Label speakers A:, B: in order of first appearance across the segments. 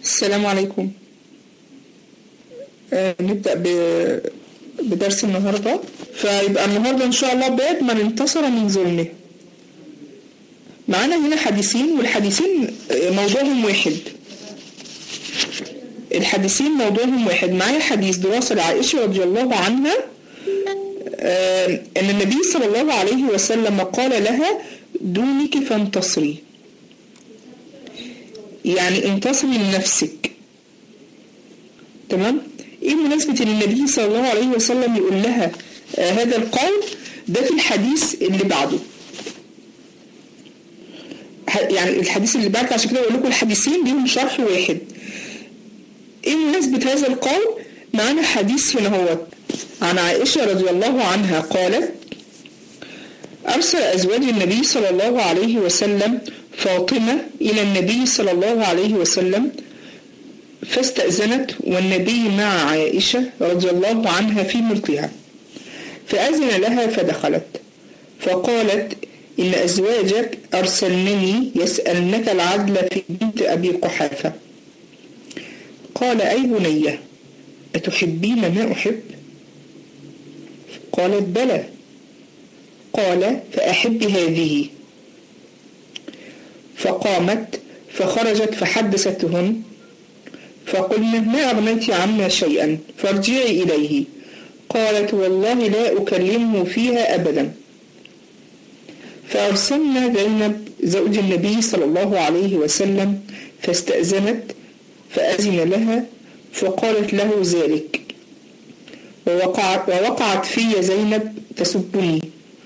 A: السلام عليكم. نبدأ بدرس النهاردة. فيبقى النهاردة إن شاء الله باب من انتصر من ظلمه. معانا هنا حديثين، والحديثين موضوعهم واحد. الحديثين موضوعهم واحد. معايا حديث دراسة لعائشة رضي الله عنها أن النبي صلى الله عليه وسلم قال لها: دونك فانتصري، يعني انتصري لنفسك. تمام؟ ايه مناسبة ان النبي صلى الله عليه وسلم يقول لها هذا القول؟ ده في الحديث اللي بعده، يعني الحديث اللي بعده. عشان كده اقول لكم الحديثين ليهم شرح واحد. ايه مناسبة هذا القول؟ معنا حديث هنا هو عن عائشة رضي الله عنها قالت: أرسل أزواج النبي صلى الله عليه وسلم فاطمة إلى النبي صلى الله عليه وسلم فاستأذنت، والنبي مع عائشة رضي الله عنها في مرضها، فأذن لها فدخلت، فقالت: إن أزواجك أرسلنني يسألنك العدل في بنت أبي قحافة. قال: أي بنية، أتحبين ما أحب؟ قالت: بلى. قال: فأحب هذه. فقامت فخرجت فحدثتهن، فقلنا: ما أغنيت عنا شيئا، فارجعي إليه. قالت: والله لا أكلمه فيها أبدا. فأرسلنا زينب زوج النبي صلى الله عليه وسلم فاستأذنت، فأذن لها، فقالت له ذلك، ووقعت في زينب تسبني،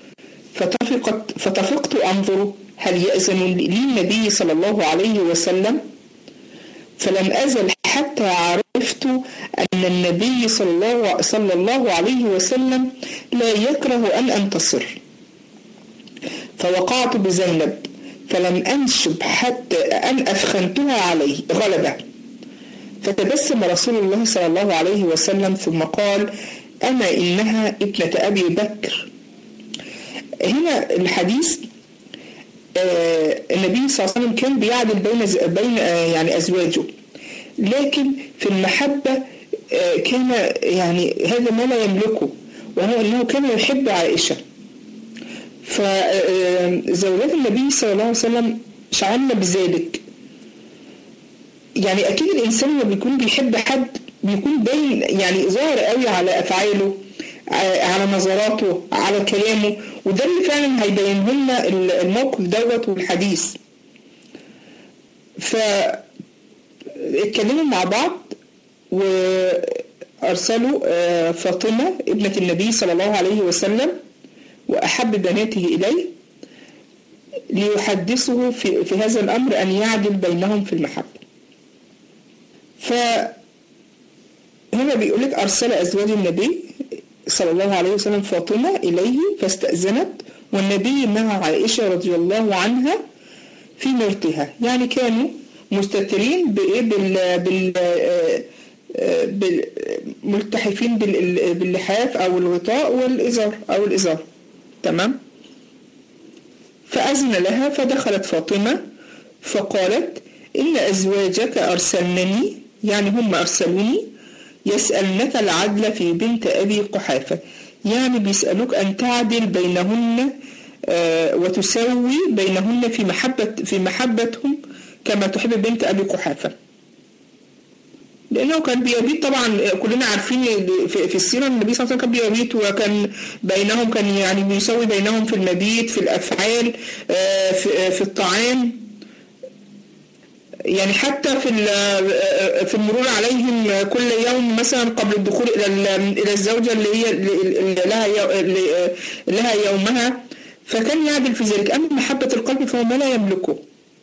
A: فتفقت أنظر هل يأذن لي النبي صلى الله عليه وسلم، فلم أزل حتى عرفت أن النبي صلى الله عليه وسلم لا يكره أن أنتصر، فوقعت بزينب، فلم أنشب حتى أن أثخنتها عليه غلبة. فتبسم رسول الله صلى الله عليه وسلم ثم قال: أما إنها ابنة أبي بكر. هنا الحديث النبي صلى الله عليه وسلم كان بيعدل بين يعني أزواجه، لكن في المحبة كان يعني هذا ما لا يملكه، وهو أنه كان يحب عائشة. فزوجات النبي صلى الله عليه وسلم شعرنا بذلك. يعني أكيد الإنسان لما بيكون بيحب حد بيكون باين، يعني ظاهر قوي على أفعاله، على نظراته، على كلامه، وده اللي فعلا هيبين لنا الموقف دوت والحديث. فاتكلموا مع بعض وأرسلوا فاطمة ابنة النبي صلى الله عليه وسلم وأحب بناته إليه ليحدثه في هذا الأمر أن يعدل بينهم في المحبة. فهنا بيقولك: أرسل أزواج النبي صلى الله عليه وسلم فاطمة إليه فاستأذنت، والنبي مع عائشة رضي الله عنها في مرتها، يعني كانوا مستترين ملتحفين باللحاف أو الغطاء والإزار. تمام؟ فأذن لها فدخلت فاطمة، فقالت: إن أزواجك أرسلنني، يعني هم أرسلوني، يسألنك العدل في بنت أبي قحافة، يعني بيسألوك أن تعدل بينهن وتسوي بينهن في محبتهم كما تحب بنت أبي قحافة. لأنه كان بيبيت، طبعا كلنا عارفين في السيرة النبي صلى الله عليه وسلم كان بيبيت، وكان بينهم كان يعني بيسوي بينهم في المبيت، في الأفعال، في الطعام، يعني حتى في المرور عليهم كل يوم مثلا قبل الدخول إلى الزوجة اللي هي لها يومها، فكان يعدل في ذلك. أما محبة القلب فهو ما لا يملكه.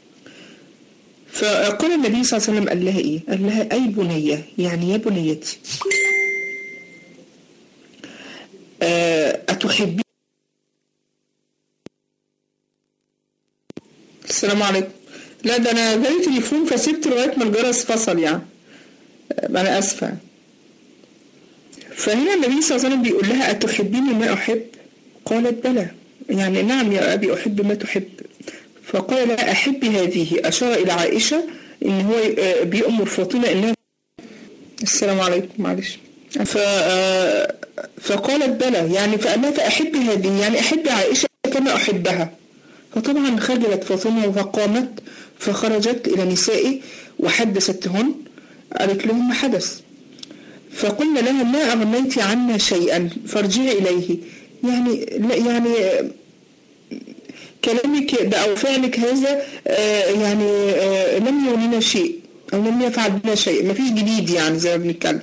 A: فقال النبي صلى الله عليه وسلم: قال لها إيه؟ قال لها: أي بنية، يعني يا بنيتي، أتحبين. السلام عليكم. لا ده أنا جالي تليفون فسبت لغاية ما الجرس فصل، يعني أنا أسفة. فهنا النبي صلى الله عليه وسلم بيقول لها: أتحبين ما أحب؟ قالت: بلى، يعني نعم يا أبي أحب ما تحب. فقال لها: أحب هذه. أشار إلى عائشة ان هو بيأمر فاطمة انها. السلام عليكم، معلش. فقالت بلى، يعني فقال لها فأحب هذه، يعني أحب عائشة كما أحبها. فطبعا خجلت فاطمة فقامت فخرجت إلى نسائه وحدثتهن، قالت لهم ما حدث. فقلنا لها ما أغنيت عنا شيئا فارجعي إليه، يعني لا يعني كلامك ده أو فعلك هذا يعني لم يغنينا شيء أو لم يفعل بنا شيء، ما فيش جديد يعني زي ما بنتكلم.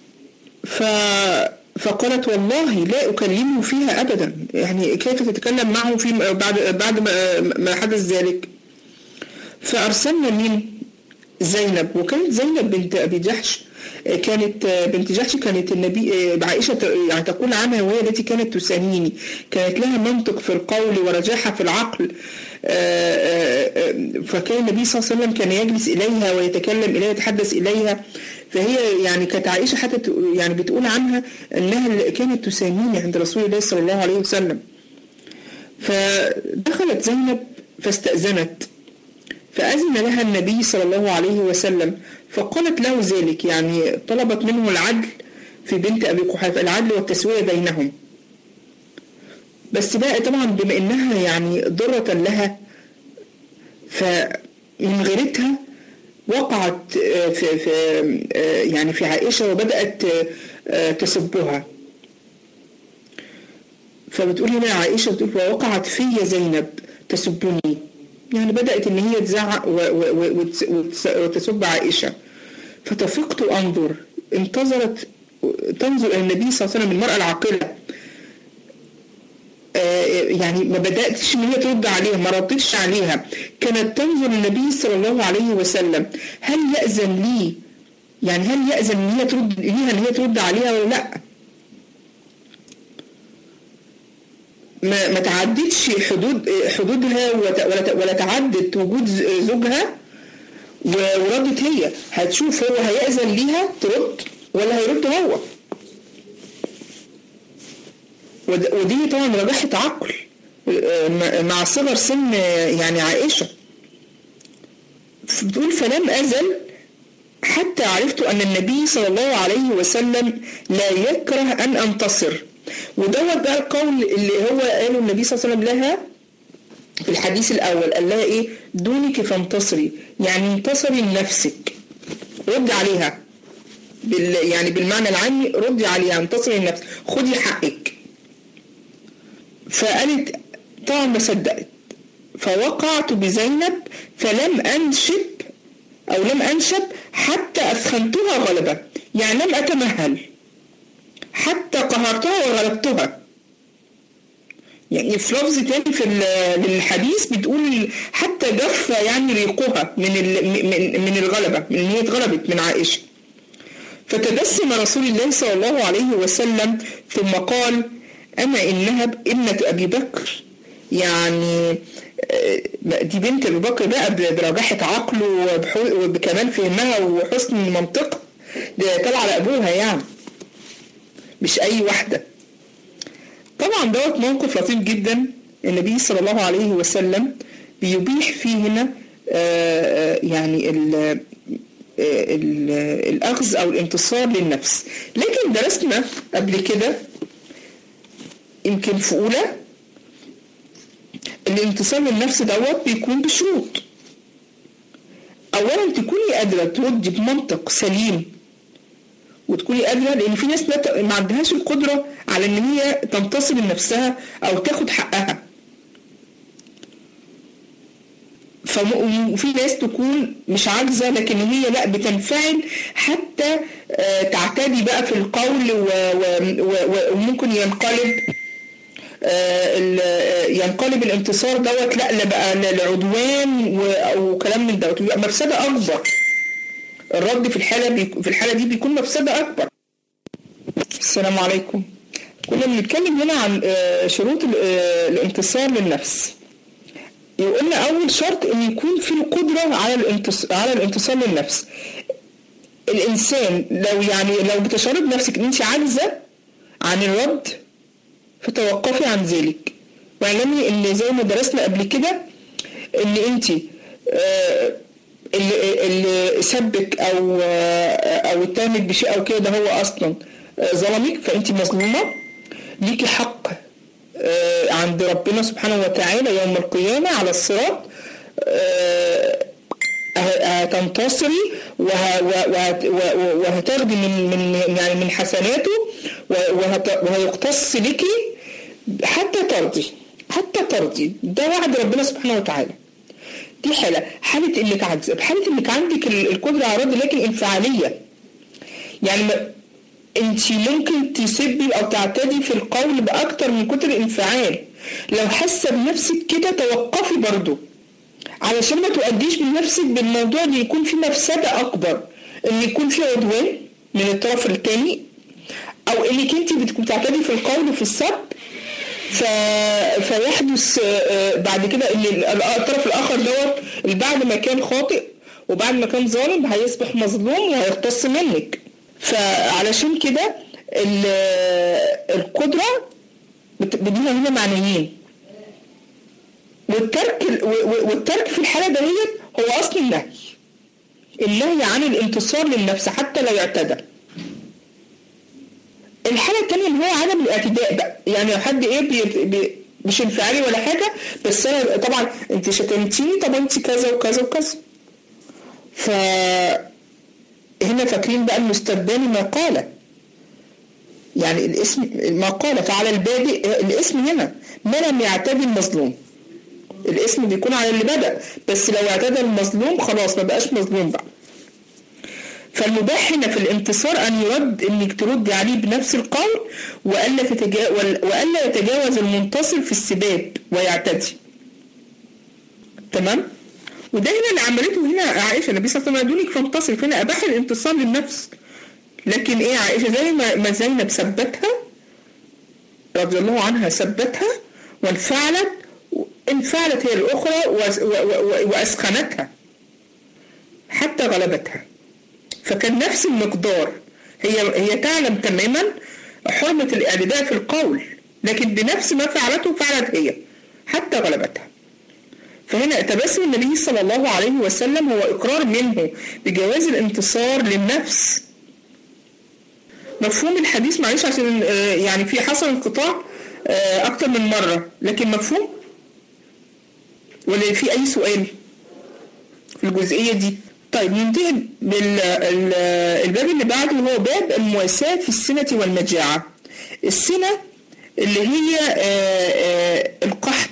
A: فقالت والله لا أكلمه فيها أبدا، يعني كيف تتكلم معه في بعد ما حدث ذلك. فأرسلنا من زينب، وكانت زينب بنت أبي جحش، كانت بنت جحش، كانت النبي عائشة يعني تقول عنها وهي التي كانت تسانيني، كانت لها منطق في القول ورجاحة في العقل. فكان النبي صلى الله عليه وسلم كان يجلس إليها ويتكلم إليها يتحدث إليها، فهي يعني كانت عائشة حتى يعني بتقول عنها أنها كانت تسانيني عند رسول الله صلى الله عليه وسلم. فدخلت زينب فاستأذنت، فأذن لها النبي صلى الله عليه وسلم، فقالت له ذلك، يعني طلبت منه العدل في بنت أبي قحافة، العدل والتسوية بينهم. بس بقى طبعا بما إنها يعني ضرة لها، فمن غيرتها وقعت في عائشة وبدأت تسبها. فبتقول هنا عائشة بتقول ووقعت في زينب تسبني، يعني بدأت إن هي تزعق وتسب عائشة. فتفقت أنظر، انتظرت تنظر إلى النبي صلى الله عليه وسلم، المرأة العاقلة، يعني ما بدأتش إن هي ترد عليها، ما ردتش عليها، كانت تنظر النبي صلى الله عليه وسلم هل يأذن لي، يعني هل يأذن إن هي ترد ليها، إن هي ترد عليها ولا لأ. ما تعدتش حدودها ولا تعدت وجود زوجها، وردت هي، هتشوف هو هيأذن ليها ترد ولا هيرد هو. ودي طبعا رجحت عقل مع صغر سن يعني عائشة. بتقول فلم أزل حتى عرفت أن النبي صلى الله عليه وسلم لا يكره أن أنتصر. ودوت بقى القول اللي هو قاله النبي صلى الله عليه وسلم لها في الحديث الأول، قال لها إيه؟ دونك فانتصري، يعني انتصري لنفسك، رد عليها يعني بالمعنى العامي، ردي عليها، انتصري لنفسك، خدي حقك. فقالت طبعا ما صدقت، فوقعت بزينب فلم أنشب حتى أثخنتها غلبة، يعني لم أتمهل حتى قهرتها وغلبتها. يعني في لفظ تاني في الحديث بتقول حتى جف يعني ريقها من الغلبة، من ان هي اتغلبت من عائشة. فتبسم رسول الله صلى الله عليه وسلم ثم قال أما إنها ابنة أبي بكر، يعني دي بنت أبي بكر بقى برجاحة عقله وبكمال فهمها وحسن منطقها، ده طلع على أبوها يعني مش أي واحدة. طبعا دوت موقف لطيف جدا، النبي صلى الله عليه وسلم بيبيح فيه هنا يعني الأخذ أو الانتصار للنفس. لكن درسنا قبل كده يمكن في أولى الانتصار للنفس دوت بيكون بشروط. أولا تكوني قادرة تردي بمنطق سليم، وتكوني قادرة، لأن في ناس ما عندهاش القدرة على أن هي تنتصر لنفسها أو تاخد حقها. وفي ناس تكون مش عاجزة لكن هي لا بتنفعل حتى تعتدي بقى في القول وممكن ينقلب الانتصار دوت لا بقى لعدوان أو كلام من دوت، بيبقى مفسدة أكبر. الرد في الحالة دي بيكون مفسدة أكبر. السلام عليكم. كنا بنتكلم هنا عن شروط الانتصار للنفس. يقولنا أول شرط إن يكون في القدرة على الانتصار للنفس. الإنسان لو بتشعري بنفسك إن أنت عاجزة عن الرد فتوقفي عن ذلك، واعلمي إن زي ما درسنا قبل كده إن أنت اللي سبك او اتهمك بشيء او كده هو اصلا ظلمك، فانت مظلومه، ليكي حق عند ربنا سبحانه وتعالى يوم القيامه على الصراط، هتنتصري وهتاخدي من حسناته وهيقتص لك حتى ترضي. ده وعد ربنا سبحانه وتعالى. دي حالة انك عاجزة، حالة انك عندك القدرة على الرد لكن انفعالية. يعني انت ممكن تسبي او تعتدي في القول باكتر من كتر الانفعال. لو حاسة بنفسك كده توقفي برضو، علشان ما تؤديش بنفسك بالموضوع دي يكون في مفسدة اكبر، ان يكون في عدوان من الطرف الثاني، او انك انت بتعتدي في القول وفي السب فيحدث بعد كده ان الطرف الاخر دوت بعد ما كان خاطئ وبعد ما كان ظالم هيصبح مظلوم وهيقتص منك. فعلشان كده القدرة بديها هنا معنيين، والترك في الحالة دهيت هو أصل النهي عن الانتصار للنفس حتى لو اعتدى. الحالة الثانية اللي هو عدم الاعتداء بقى، يعني حد مش انفعالي ولا حاجة، بس أنا طبعا انت شتمتيني، طب انت كذا وكذا وكذا. هنا فاكرين بقى المستبان ما قال، يعني الاسم ما قال فعلى البادئ، الاسم هنا ما لم يعتدي المظلوم، الاسم بيكون على اللي بدأ، بس لو اعتدى المظلوم خلاص ما بقاش مظلوم بقى. فالمباح هنا في الانتصار أن يرد، انك تردي عليه بنفس القول وألا يتجاوز المنتصر في السباب ويعتدي. تمام؟ وده هنا اللي عملته هنا عائشة، النبي صلى الله عليه وسلم دونك فانتصر، هنا أباح الانتصار للنفس. لكن ايه عائشة زي ما زينب ثبتها رضي الله عنها، ثبتها انفعلت هي الأخرى وأسخنتها حتى غلبتها. فكان نفس المقدار، هي تعلم تماما حرمة الاعتداء في القول، لكن بنفس ما فعلته فعلت هي حتى غلبتها. فهنا تبسم النبي صلى الله عليه وسلم هو إقرار منه بجواز الانتصار للنفس. مفهوم الحديث معلش عشان يعني في حصل انقطاع أكتر من مرة، لكن مفهوم ولا في أي سؤال في الجزئية دي؟ طيب ننتقل بالباب اللي بعده، هو باب المواساة في السنة والمجاعة. السنة اللي هي القحط،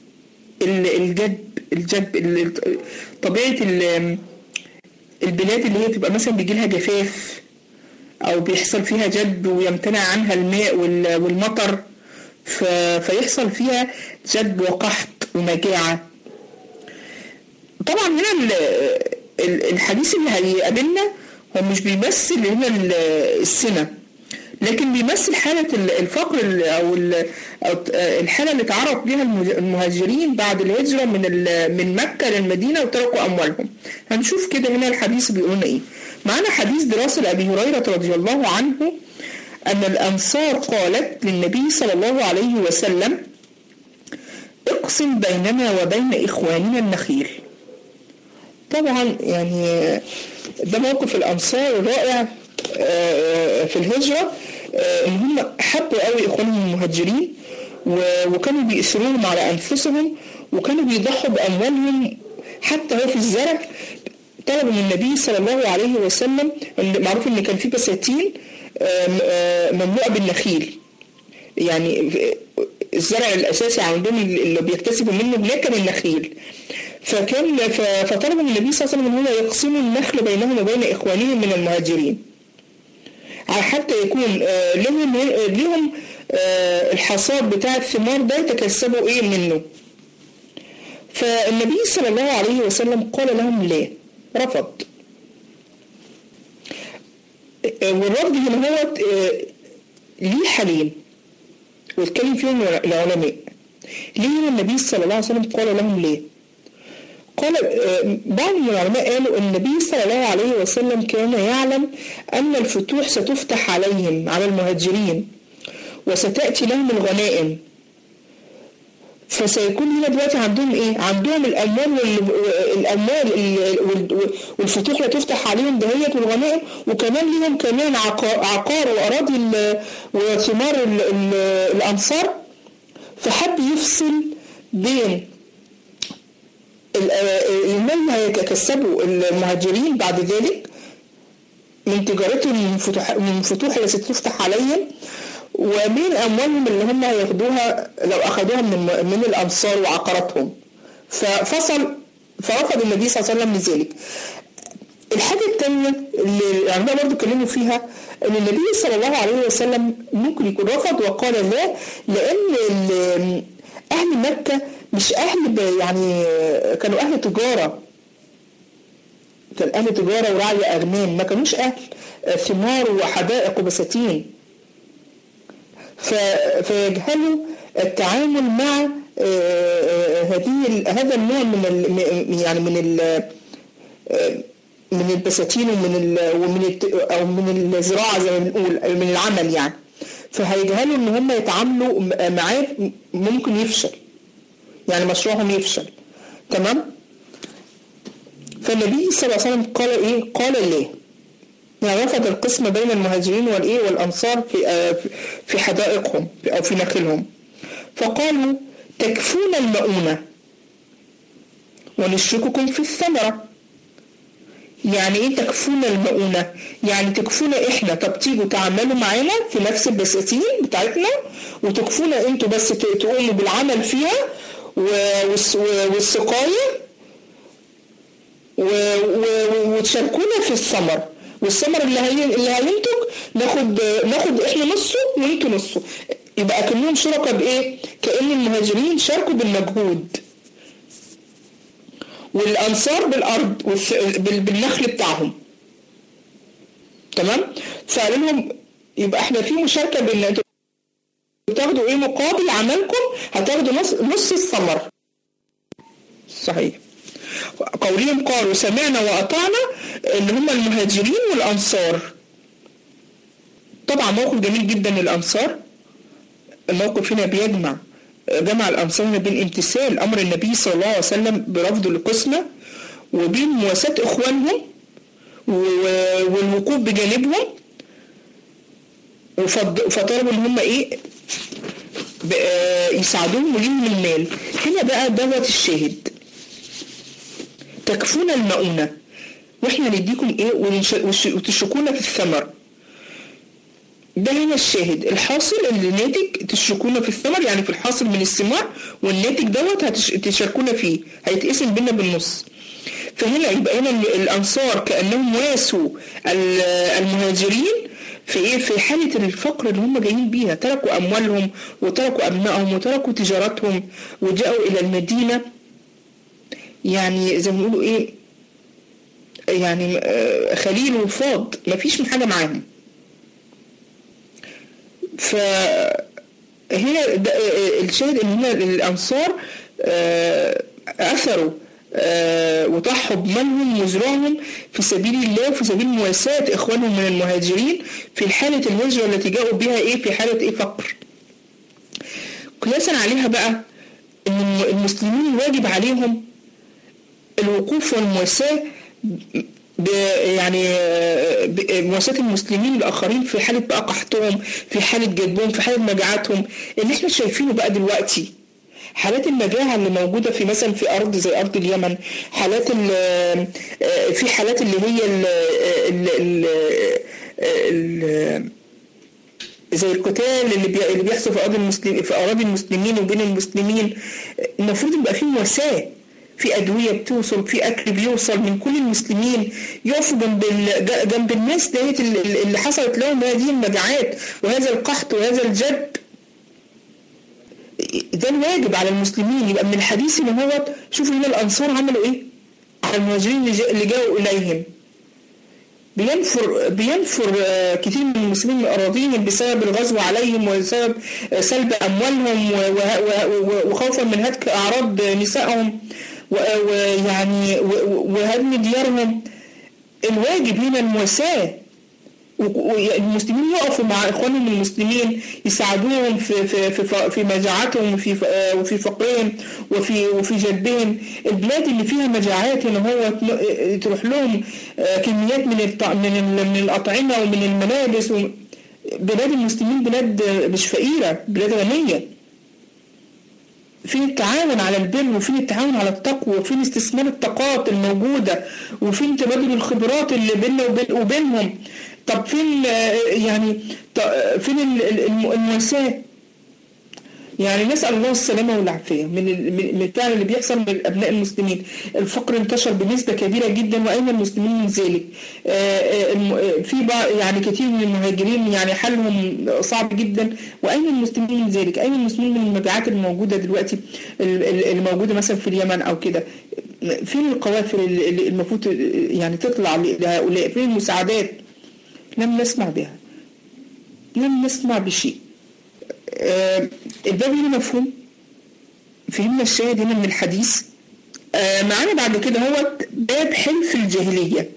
A: الجدب طبيعة البلاد اللي هي تبقى مثلا بيجي لها جفاف أو بيحصل فيها جدب ويمتنع عنها الماء والمطر، فيحصل فيها جدب وقحط ومجاعة. طبعا هنا الحديث اللي هيقابلنا هو مش بيمثل هنا السنة، لكن بيمثل حالة الفقر أو الحالة اللي تعرض لها المهاجرين بعد الهجرة من مكة للمدينة وتركوا أموالهم. هنشوف كده هنا الحديث بيقولنا إيه. معنا حديث دراسة لأبي هريرة رضي الله عنه أن الأنصار قالت للنبي صلى الله عليه وسلم: اقسم بيننا وبين إخواننا النخيل. طبعا يعني ده موقف الأنصار الرائع في الهجرة، ان هم حبوا قوي اخوانهم المهاجرين وكانوا بيأسروهم على انفسهم وكانوا بيضحوا باموالهم حتى هو في الزرع. طلبوا من النبي صلى الله عليه وسلم، معروف ان كان في بساتين مملوءة بالنخيل، يعني الزرع الاساسي عندهم اللي بيكتسبوا منه هناك كان النخيل. فطلبوا من النبي صلى الله عليه وسلم ان هم يقسموا النخل بينهم وبين اخوانهم من المهاجرين حتى يكون لهم الحصاد بتاع الثمار ده يتكسبوا ايه منه. فالنبي صلى الله عليه وسلم قال لهم لا، رفض. والرفض هنا هو ليه حالين واتكلم فيهم العلماء. ليه النبي صلى الله عليه وسلم قال لهم ليه؟ قال بعض من العلماء قالوا النبي صلى الله عليه وسلم كان يعلم أن الفتوح ستفتح عليهم على المهاجرين وستأتي لهم الغنائم، فسيكون هنا دلوقتي عندهم ايه؟ عندهم الاموال والفتوح لا تفتح عليهم دهية والغنائم، وكمان لهم كمان عقار واراضي وثمار الانصار. فحب يفصل بين المال اللي هيكسبوا المهاجرين بعد ذلك من تجارتهم من فتوح اللي ستفتح عليهم، ومن أموالهم اللي هم هياخدوها لو أخذوها من الأنصار وعقاراتهم. فرفض النبي صلى الله عليه وسلم لذلك. الحاجة الثانية اللي عندنا برضو اتكلموا فيها أن النبي صلى الله عليه وسلم ممكن يكون رفض وقال لا، لأن أهل مكة مش أهل يعني كانوا أهل تجارة، كان أهل تجارة ورعي أغنام، ما كانوش أهل ثمار وحدائق وبساتين. فيجهلوا التعامل مع هذا النوع من البساتين ومن الزراعة زي ما بنقول، من العمل يعني. فهيجهلوا ان هم يتعاملوا معاه، ممكن يفشل، يعني مشروعهم يفشل. تمام. فالنبي صلى الله عليه وسلم قال ايه؟ قال ليه؟ يعني رفض القسم بين المهاجرين والأنصار في حدائقهم أو في نخلهم. فقالوا تكفون المؤونة ونشرككم في الثمرة. يعني ايه تكفون المؤونة؟ يعني تكفونا احنا، طب تيجوا تعملوا معانا في نفس البساتين بتاعتنا، وتكفونا انتوا بس تقوموا بالعمل فيها والسقاية، وتشاركونا في الثمر، والثمر اللي هينتج ناخد احنا نصه وانتوا نصه. يبقى كأنهم شركاء بايه؟ كأن المهاجرين شاركوا بالمجهود والانصار بالارض بالنخل بتاعهم. تمام. فقالوا لهم يبقى احنا في مشاركه بان انتوا بتاخدوا ايه مقابل عملكم؟ هتاخدوا نص الثمر. صحيح. قولهم قالوا سمعنا وأطعنا، اللي هم المهاجرين والأنصار. طبعا موقف جميل جدا للأنصار. الموقف هنا جمع الأنصار بين امتثال أمر النبي صلى الله عليه وسلم برفض القسمة، وبين مواساة إخوانهم والوقوف بجانبهم، فطلبوا ان هم ايه؟ يساعدوهم وليهم المال. هنا بقى دوت الشاهد، تكفون المؤونة واحنا نديكم ايه وتشركونا في الثمر. ده هنا الشاهد، الحاصل اللي ناتج تشركونا في الثمر، يعني في الحاصل من الثمار، والناتج دوت هتشاركونا فيه، هيتقسم بينا بالنص. فهنا يبقى هنا الأنصار كأنهم واسوا المهاجرين في ايه؟ في حالة الفقر اللي هم جايين بيها، تركوا أموالهم وتركوا أبنائهم وتركوا تجارتهم وجاءوا إلى المدينة، يعني زي ما بيقولوا ايه، يعني خليل وفاض، ما فيش من حاجة معاهم. فهنا الشاهد ان هنا الأنصار أثروا وضحوا بمالهم وزراعهم في سبيل الله وفي سبيل مواساة إخوانهم من المهاجرين في حالة الهجرة التي جاءوا بها ايه؟ في حالة ايه؟ فقر. قياسا عليها بقى ان المسلمين واجب عليهم الوقوف والمواساة، يعني مواساة المسلمين الآخرين في حالة بقى قحطهم، في حالة جدبهم، في حالة مجاعتهم اللي احنا شايفينه بقى دلوقتي. حالات المجاعة اللي موجودة في مثلا في أرض زي أرض اليمن، في حالات اللي هي زي القتال اللي بيحصل في أراضي المسلمين وبين المسلمين. المفروض يبقى فيه مواساة، في أدوية بتوصل، في أكل بيوصل من كل المسلمين، يقفوا جنب الناس ديت اللي حصلت لهم هذه المجاعات وهذا القحط وهذا الجد. ده الواجب على المسلمين. يبقى من الحديث ان هو شوفوا هنا الأنصار عملوا ايه على المهاجرين اللي جاءوا إليهم. بينفر كثير من المسلمين من أراضيهم بسبب الغزو عليهم وبسبب سلب أموالهم وخوفا من هتك أعراض نسائهم ويعني وهدم ديارهم. الواجب هنا المواساة والمسلمين يقفوا مع اخوانهم المسلمين، يساعدوهم في مجاعتهم وفي فقرهم وفي جدهم. البلاد اللي فيها مجاعات هنا هو تروح لهم كميات من الأطعمة ومن الملابس. بلاد المسلمين بلاد مش فقيرة، بلاد غنية. فين التعاون على البر، وفين التعاون على التقوى، وفين استثمار الطاقات الموجودة، وفين تبادل الخبرات اللي بيننا وبينهم. طب فين يعني فين المواساة؟ يعني نسأل الله السلامة والعافية من الفعل اللي بيحصل من أبناء المسلمين. الفقر انتشر بنسبة كبيرة جدا، وأين المسلمين من ذلك؟ في يعني كثير من المهاجرين يعني حالهم صعب جدا، وأين المسلمين من ذلك؟ أين المسلمين من المبيعات الموجودة دلوقتي الموجودة مثلا في اليمن أو كده؟ فين القوافل اللي المفروض يعني تطلع لهؤلاء؟ فين المساعدات؟ لم نسمع بها، لم نسمع بشيء. الباب هنا مفهوم، فهمنا الشاهد هنا من الحديث. معانا بعد كده هو باب حلف الجاهلية.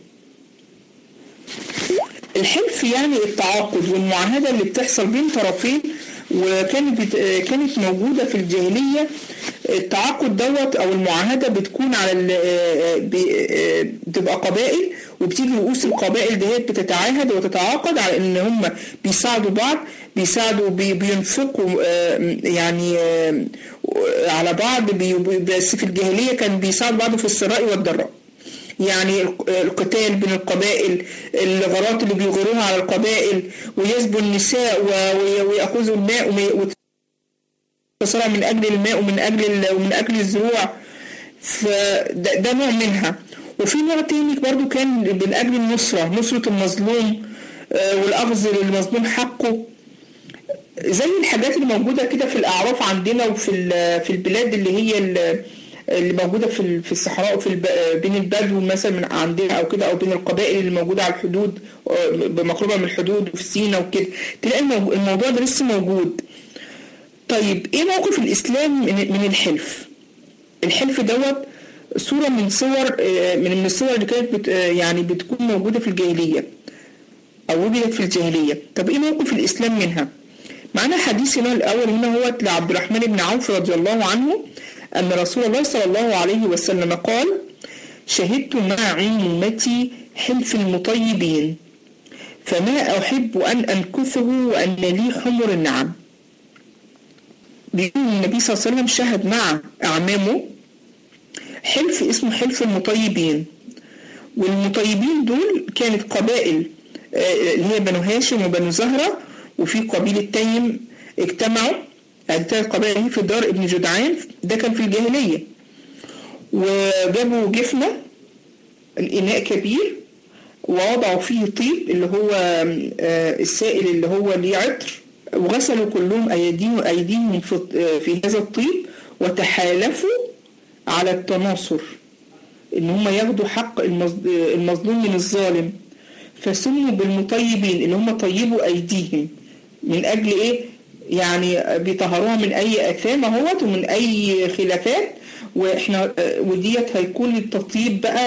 A: الحلف يعني التعاقد والمعاهدة اللي بتحصل بين طرفين، وكانت موجودة في الجاهلية. التعاقد دوت أو المعاهدة بتكون على بتبقى قبائل، وبتيجي رؤوس القبائل ديت بتتعاهد وتتعاقد على ان هم بيساعدوا بعض، بينفقوا يعني على بعض. بس في الجاهلية كان بيساعدوا بعض في السراء والضراء، يعني القتال بين القبائل، الغارات اللي بيغيروها على القبائل، ويسبوا النساء ويأخذوا الماء وتصارع من أجل الماء ومن أجل الزروع. فده نوع منها. وفي نوع تاني برضو كان من أجل نصرة المظلوم والأخذ للمظلوم حقه، زي الحاجات اللي موجودة كده في الأعراف عندنا، وفي البلاد اللي هي اللي موجودة في الصحراء، بين البدو مثلا من عندنا أو كده، أو بين القبائل اللي موجودة على الحدود بمقربة من الحدود وفي سيناء وكده، تلاقي الموضوع ده لسه موجود. طيب إيه موقف الإسلام من الحلف؟ الحلف دوت صورة من الصور اللي كانت يعني بتكون موجودة في الجاهلية أو وجدت في الجاهلية. طب إيه موقف الإسلام منها؟ معنا حديثنا الأول هنا هو لعبد الرحمن بن عوف رضي الله عنه أن رسول الله صلى الله عليه وسلم قال: شهدت مع عمومتي حلف المطيبين، فما أحب أن أنكثه وأن لي حمر النعم. بيقول النبي صلى الله عليه وسلم شهد مع أعمامه حلف اسمه حلف المطيبين، والمطيبين دول كانت قبائل اللي هي بنو هاشم وبنو زهرة، وفي قبيلة تيم اجتمعوا، الثلاث قبائل في دار ابن جدعان، ده كان في الجاهلية. وجابوا جفنة، الإناء كبير، ووضعوا فيه طيب اللي هو السائل اللي هو ليه عطر، وغسلوا كلهم أيديهم في هذا الطيب، وتحالفوا على التناصر ان هم ياخدوا حق المظلوم من الظالم، فسموا بالمطيبين اللي هم طيبوا ايديهم من اجل ايه؟ يعني بيطهروها من اي اثام اهوت ومن اي خلافات، واحنا وديت هيكون التطيب بقى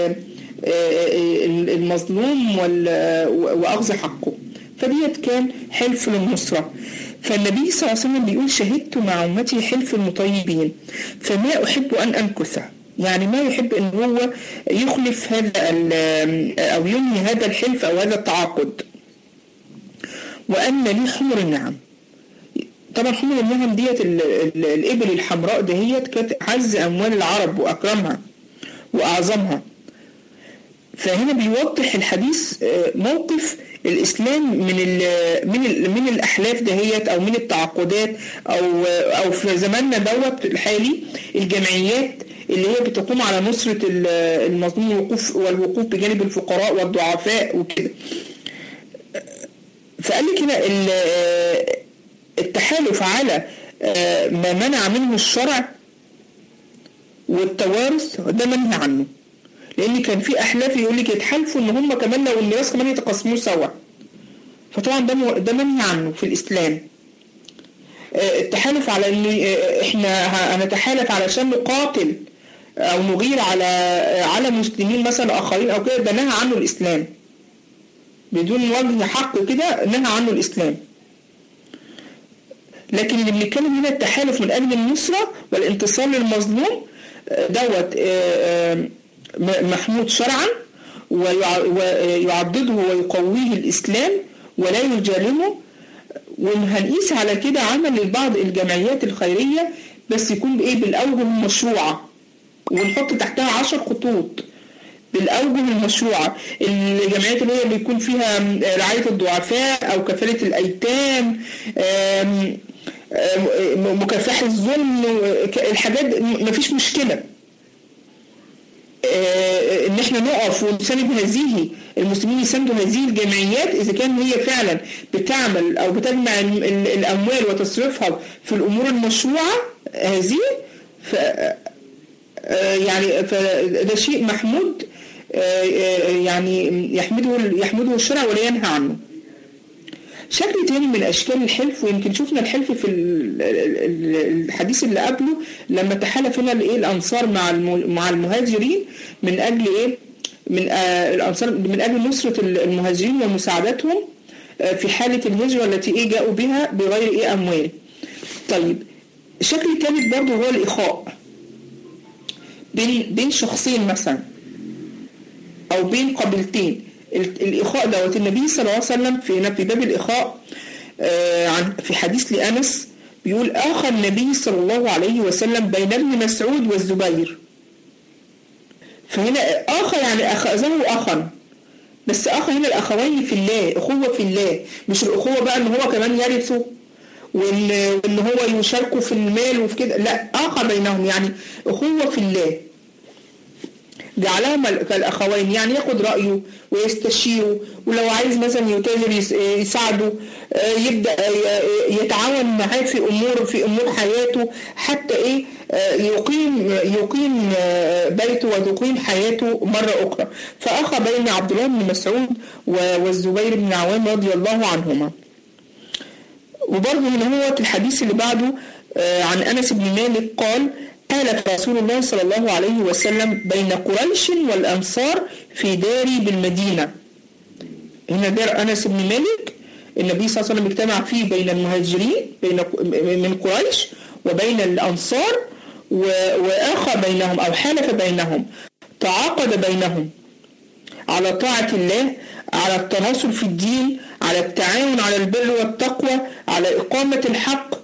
A: المظلوم واخذ حقه. فديت كان حلف للنصرة. فالنبي صلى الله عليه وسلم بيقول: شهدت مع أمتي حلف المطيبين، فما أحب أن أنكثه، يعني ما يحب أن هو يخلف هذا أو ينهي هذا الحلف أو هذا التعاقد. وأن لي حمر النعم. طبعا حمر النعم ديت الإبل الحمراء دهيت كانت أعز أموال العرب وأكرمها وأعظمها. فهنا بيوضح الحديث موقف الإسلام من الأحلاف دهيت أو من التعاقدات، أو في زماننا دوت الحالي الجمعيات اللي هي بتقوم على نصرة المظلوم والوقوف بجانب الفقراء والضعفاء وكده. فقال لك هنا التحالف على ما منع منه الشرع والتوارث ده منهي عنه، لأن كان في أحلاف يقول لك يتحالفوا إن هم كمان لو الميراث كمان يتقاسموه سوا، فطبعا ده منهي عنه في الإسلام. التحالف على إن إحنا هنتحالف علشان نقاتل أو نغير على مسلمين مثلا آخرين أو كده، ده نهى عنه الإسلام. بدون وجه حق كده نهى عنه الإسلام. لكن اللي بنتكلم هنا التحالف من أجل النصرة والانتصار للمظلوم دوت محمود شرعا، ويعضده ويقويه الإسلام ولا يجالمه. وهنقيس على كده عمل لبعض الجمعيات الخيرية بس يكون بالأوجه المشروعة، ونحط تحتها 10 خطوط بالأوجه المشروعة. الجمعيات اللي هي بيكون فيها رعاية الضعفاء أو كفالة الأيتام، مكافحة الظلم، الحاجات مفيش مشكلة ان احنا نقف ونساند هذه المسلمين، يساندوا هذه الجمعيات اذا كان هي فعلا بتعمل او بتجمع الاموال وتصرفها في الامور المشروعة هذه. يعني فده شيء محمود، يعني يحمده الشرع ولا ينهى عنه. شكل تاني من أشكال الحلف، ويمكن شفنا الحلف في الحديث اللي قبله لما تحالف هنا الأنصار مع المهاجرين من أجل الأنصار من أجل نصرة المهاجرين ومساعدتهم في حالة الهجرة التي جاءوا بها بغير أموال. طيب الشكل الثالث برضه هو الإخاء بين شخصين مثلا أو بين قبيلتين. الإخاء دوت النبي صلى الله عليه وسلم في باب الإخاء في حديث لأنس بيقول آخى النبي صلى الله عليه وسلم بين ابن مسعود والزبير. فهنا آخى يعني أخذه أخا، بس أخى هنا الأخوين في الله، أخوة في الله، مش الأخوة بقى إن هو كمان يرثوا وإن هو يشاركوا في المال وفي كده، لا، آخى بينهم يعني أخوة في الله، جعلهم كالأخوين، يعني ياخد رأيه ويستشيره، ولو عايز مثلا يتاجر يساعده، يبدأ يتعاون معاه في أمور حياته، حتى يقيم بيته ويقيم حياته مرة أخرى. فأخى بين عبد الله بن مسعود والزبير بن عوام رضي الله عنهما. وبرضه هنا هو الحديث اللي بعده عن أنس بن مالك قال قال رسول الله صلى الله عليه وسلم بين قريش والأنصار في داري بالمدينة. هنا دار أنس بن مالك النبي صلى الله عليه وسلم اجتمع فيه بين المهاجرين من قريش وبين الأنصار، وآخى بينهم أو حالف بينهم، تعاقد بينهم على طاعة الله، على التناصر في الدين، على التعاون على البر والتقوى، على إقامة الحق.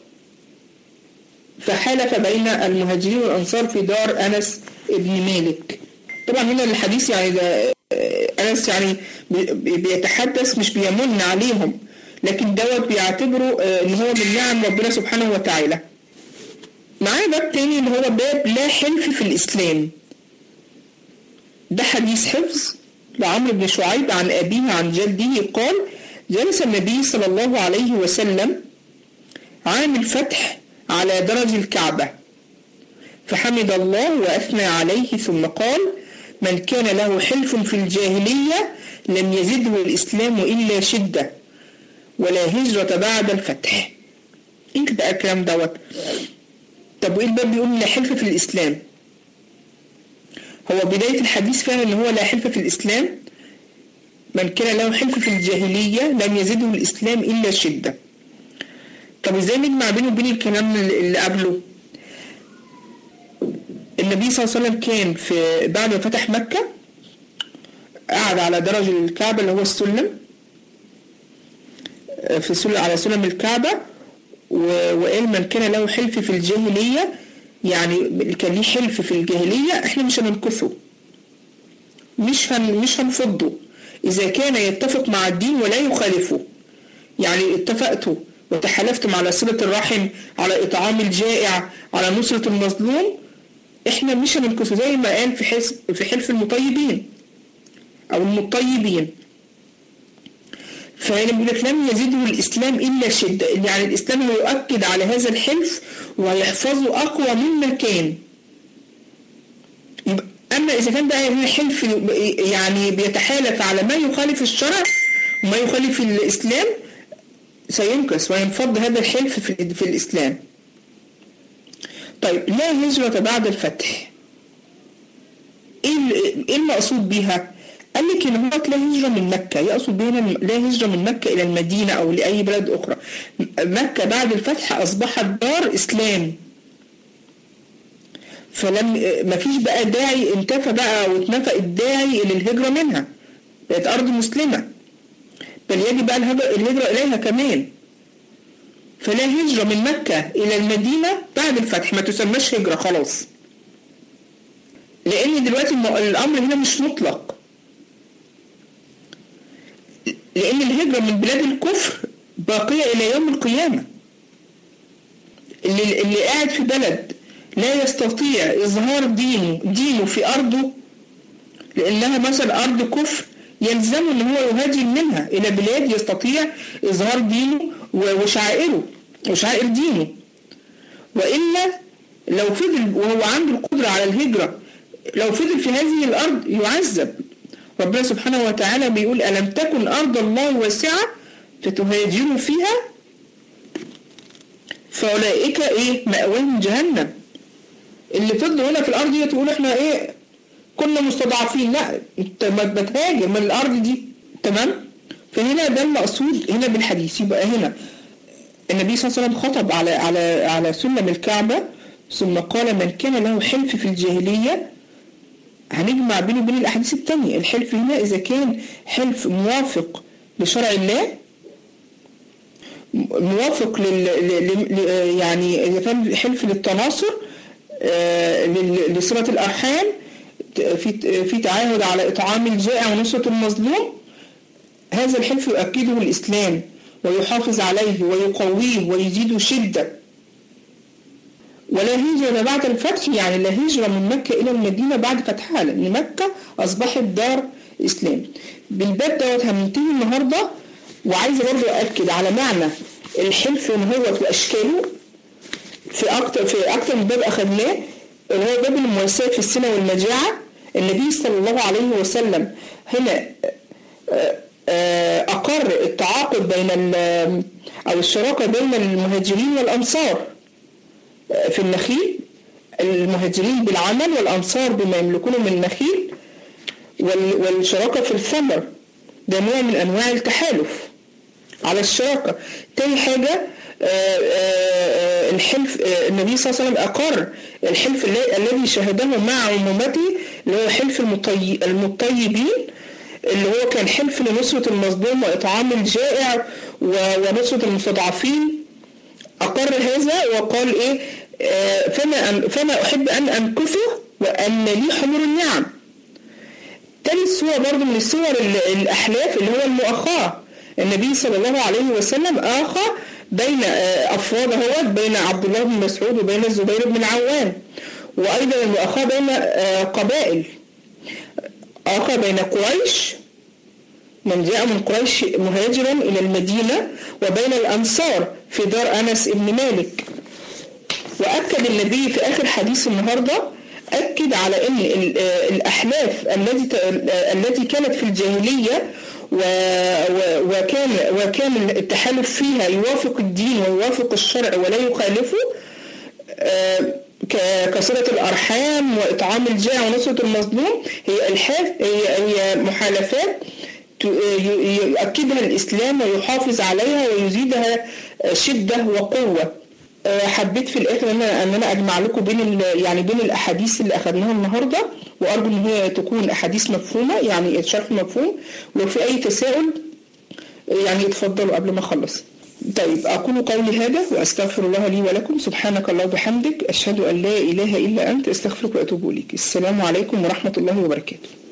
A: فحالف بين المهاجرين والأنصار في دار أنس بن مالك. طبعا هنا الحديث يعني أنس يعني بيتحدث مش بيمن عليهم، لكن دوت بيعتبره ان هو من نعم ربنا سبحانه وتعالى. معانا باب تاني اللي هو باب لا حلف في الإسلام. ده حديث حفظ لعمرو بن شعيب عن أبيه عن جده قال جلس النبي صلى الله عليه وسلم عام الفتح على درج الكعبة فحمد الله وأثنى عليه ثم قال من كان له حلف في الجاهلية لم يزده الإسلام إلا شدة ولا هجرة بعد الفتح. إيه بقى الكلام دوت؟ طب وإيه الباب بيقول لا حلف في الإسلام؟ هو بداية الحديث فعلا إن هو لا حلف في الإسلام، من كان له حلف في الجاهلية لم يزده الإسلام إلا شدة. طب إزاي نجمع بينه وبين الكلام اللي قبله؟ النبي صلى الله عليه وسلم كان في بعد ما فتح مكة قعد على درج الكعبة اللي هو السلم على سلم الكعبة، وقال من كان له حلف في الجاهلية، يعني كان ليه حلف في الجاهلية احنا مش هننكثه، مش هنفضه إذا كان يتفق مع الدين ولا يخالفه. يعني اتفقتوا وتحالفتم على صلة الرحم، على إطعام الجائع، على نصرة المظلوم، احنا مش هننكثه، زي ما قال في حلف المطيبين أو المطيبين. فهنا بيقول لك لم يزده الإسلام إلا شدة، يعني الإسلام يؤكد على هذا الحلف ويحفظه أقوى مما كان. أما إذا كان بقى هنا حلف يعني بيتحالف على ما يخالف الشرع وما يخالف الإسلام سينكس وينفض هذا الحلف في الإسلام. طيب لا هجرة بعد الفتح، إيه المقصود بها؟ قال لك ان هو لا هجرة من مكة، يقصد بهنا لا هجرة من مكة الى المدينة او لاي بلد اخرى. مكة بعد الفتح اصبحت دار اسلام، ما فيش بقى داعي، انتفى بقى واتنفى الداعي الى الهجرة منها، بقت ارض مسلمة، بل يجب بقى الهجرة اليها كمان. فلا هجرة من مكة الى المدينة بعد الفتح، ما تسمىش هجرة خلاص، لان دلوقتي الامر هنا مش مطلق، لان الهجرة من بلاد الكفر باقية الى يوم القيامة. اللي قاعد في بلد لا يستطيع اظهار دينه في ارضه، لانها مثلا ارض كفر، يلزمه ان هو يهاجر منها الى بلاد يستطيع اظهار دينه وشعائر دينه. والا لو فضل وهو عنده القدرة على الهجرة، لو فضل في هذه الارض يعذب. ربنا سبحانه وتعالى بيقول: ألم تكن أرض الله واسعة فتهاجروا فيها فأولئك مأواهم جهنم. اللي فضلوا هنا في الأرض دي تقول احنا كنا مستضعفين، لا، انت ما بتهاجر من الأرض دي. تمام؟ فهنا ده المقصود هنا بالحديث. يبقى هنا النبي صلى الله عليه وسلم خطب على سلم الكعبة، ثم قال: من كان له حلف في الجاهلية. هنجمع بينه وبين الأحاديث التانية. الحلف هنا إذا كان حلف موافق لشرع الله، موافق يعني إذا كان حلف للتناصر، لصلة الأرحام، في تعاهد على إطعام الجائع ونصرة المظلوم، هذا الحلف يؤكده الإسلام ويحافظ عليه ويقويه ويزيد شدة. ولا هجرة بعد الفتح، يعني لا هجرة من مكة إلى المدينة بعد فتحها، لأن مكة أصبحت دار إسلام. بالباب دوت هننتهي النهاردة. وعايزة برضو أؤكد على معنى الحلف هو وأشكاله في أكتر من باب أخذناه، اللي هو باب المواساة في السنة والمجاعة. النبي صلى الله عليه وسلم هنا أقر التعاقد بين أو الشراكة بين المهاجرين والأنصار في النخيل، المهاجرين بالعمل والأنصار بما يملكونه من النخيل، والشراكة في الثمر، ده نوع من أنواع التحالف على الشراكة. تاني حاجة الحلف، النبي صلى الله عليه وسلم أقر الحلف الذي شهده مع عمومته، اللي هو حلف المطيبين، اللي هو كان حلف لنصرة المظلوم وإطعام الجائع ونصرة المستضعفين. أقر هذا وقال فما أحب أن أنكثه وأن لي حمر النعم. تالت صورة برضو من الصور الأحلاف اللي هو المؤاخاة. النبي صلى الله عليه وسلم آخى بين أفراد بين عبد الله بن مسعود وبين الزبير بن العوام. وأيضا المؤاخاة بين قبائل، آخى بين قريش، من جاء من قريش مهاجرا إلى المدينة، وبين الأنصار في دار أنس بن مالك. وأكد النبي في آخر حديث النهاردة، أكد على أن الأحلاف التي كانت في الجاهلية وكان التحالف فيها يوافق الدين ويوافق الشرع ولا يخالفه، كصلة الأرحام وإطعام الجائع ونصرة المظلوم، هي محالفات يؤكدها الإسلام ويحافظ عليها ويزيدها شدة وقوة. حبيت في الآخر أن أنا أجمع لكم بين الأحاديث اللي أخذناها النهاردة، وأرجو أن هي تكون أحاديث مفهومة، يعني الشرح مفهوم. ولو في أي تساؤل يعني اتفضلوا قبل ما أخلص. طيب، أقول قولي هذا وأستغفر الله لي ولكم. سبحانك الله وبحمدك، أشهد أن لا إله إلا أنت، أستغفرك وأتوب إليك. السلام عليكم ورحمة الله وبركاته.